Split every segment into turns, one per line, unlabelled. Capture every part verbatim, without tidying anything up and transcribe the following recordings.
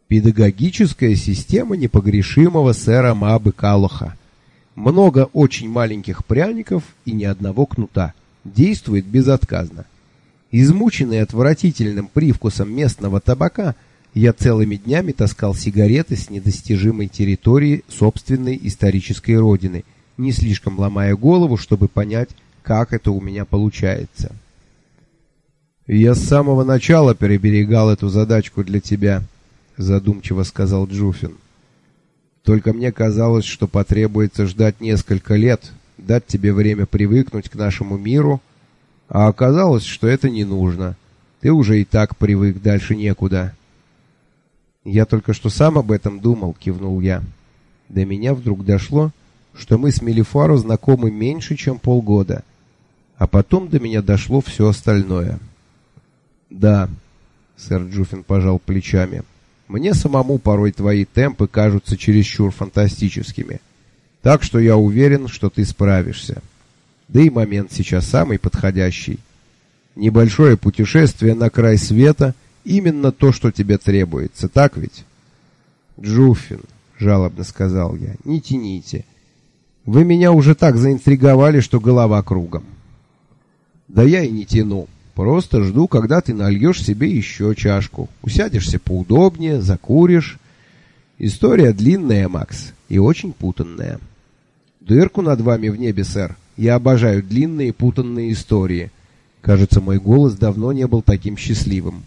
Педагогическая система непогрешимого сэра Мабы Калоха. Много очень маленьких пряников и ни одного кнута. Действует безотказно. Измученный отвратительным привкусом местного табака, я целыми днями таскал сигареты с недостижимой территории собственной исторической родины, не слишком ломая голову, чтобы понять, как это у меня получается. «Я с самого начала переберегал эту задачку для тебя», — задумчиво сказал Джуфин. «Только мне казалось, что потребуется ждать несколько лет, дать тебе время привыкнуть к нашему миру, а оказалось, что это не нужно. Ты уже и так привык, дальше некуда». «Я только что сам об этом думал», — кивнул я. До меня вдруг дошло, что мы с Мелифаро знакомы меньше, чем полгода. А потом до меня дошло все остальное. «Да», — сэр Джуфин пожал плечами, — «мне самому порой твои темпы кажутся чересчур фантастическими. Так что я уверен, что ты справишься. Да и момент сейчас самый подходящий. Небольшое путешествие на край света — именно то, что тебе требуется, так ведь?» «Джуфин», — жалобно сказал я, — «не тяните. Вы меня уже так заинтриговали, что голова кругом». «Да я и не тяну. Просто жду, когда ты нальешь себе еще чашку. Усядешься поудобнее, закуришь. История длинная, Макс, и очень путанная. Дырку над вами в небе, сэр. Я обожаю длинные путанные истории». Кажется, мой голос давно не был таким счастливым.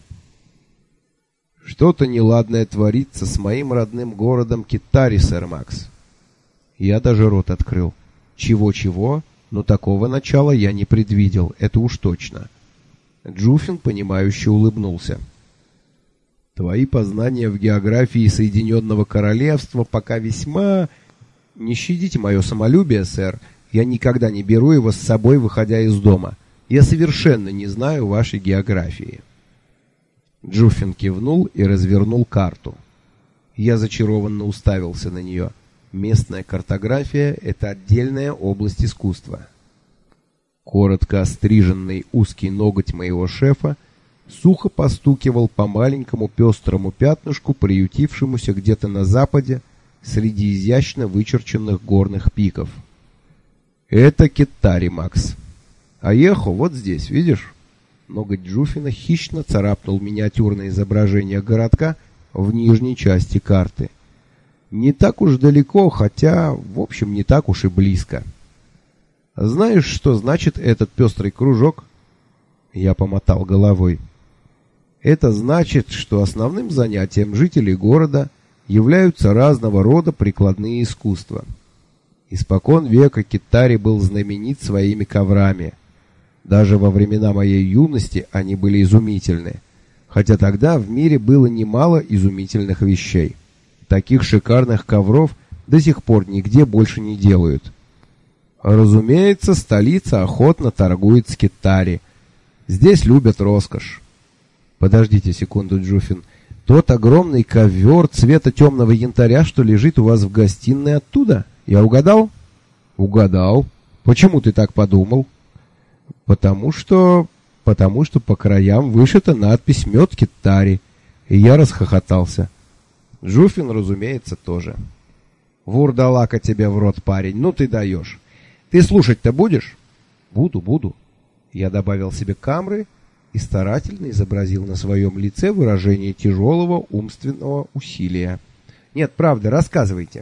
«Что-то неладное творится с моим родным городом Китари, сэр Макс». Я даже рот открыл. Чего-чего, но такого начала я не предвидел, это уж точно. Джуфин, понимающе улыбнулся. «Твои познания в географии Соединенного Королевства пока весьма... Не щадите мое самолюбие, сэр. Я никогда не беру его с собой, выходя из дома. Я совершенно не знаю вашей географии». Джуфин кивнул и развернул карту. Я зачарованно уставился на нее. Местная картография — это отдельная область искусства. Коротко остриженный узкий ноготь моего шефа сухо постукивал по маленькому пестрому пятнышку, приютившемуся где-то на западе среди изящно вычерченных горных пиков. «Это Китари, Макс. А Ехо вот здесь, видишь?» Ноготь Джуфина хищно царапнул миниатюрное изображение городка в нижней части карты. Не так уж далеко, хотя, в общем, не так уж и близко. «Знаешь, что значит этот пестрый кружок?» Я помотал головой. «Это значит, что основным занятием жителей города являются разного рода прикладные искусства. Испокон века Китари был знаменит своими коврами. Даже во времена моей юности они были изумительны, хотя тогда в мире было немало изумительных вещей. Таких шикарных ковров до сих пор нигде больше не делают. Разумеется, столица охотно торгует с Китари. Здесь любят роскошь». «Подождите секунду, Джуфин. Тот огромный ковер цвета темного янтаря, что лежит у вас в гостиной, оттуда? Я угадал?» «Угадал. Почему ты так подумал?» «Потому что... потому что по краям вышита надпись «Мед Китари». И я расхохотался. Джуфин, разумеется, тоже. «Вурдалака тебе в рот, парень, ну ты даешь. Ты слушать-то будешь?» «Буду, буду». Я добавил себе камры и старательно изобразил на своем лице выражение тяжелого умственного усилия. «Нет, правда, рассказывайте».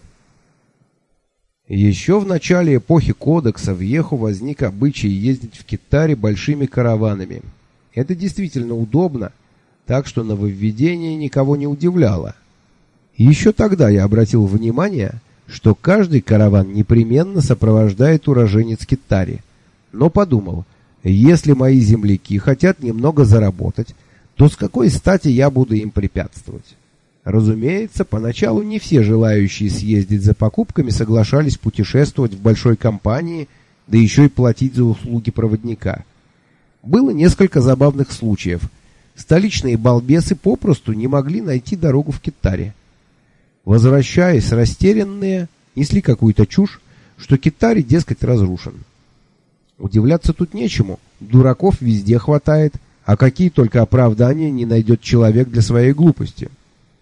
Еще в начале эпохи Кодекса в Еху возник обычай ездить в Китари большими караванами. Это действительно удобно, так что нововведение никого не удивляло. Еще тогда я обратил внимание, что каждый караван непременно сопровождает уроженец Китари. Но подумал, если мои земляки хотят немного заработать, то с какой стати я буду им препятствовать? Разумеется, поначалу не все желающие съездить за покупками соглашались путешествовать в большой компании, да еще и платить за услуги проводника. Было несколько забавных случаев. Столичные балбесы попросту не могли найти дорогу в Китари. Возвращаясь растерянные, несли какую-то чушь, что Китари, дескать, разрушен. Удивляться тут нечему, дураков везде хватает, а какие только оправдания не найдет человек для своей глупости.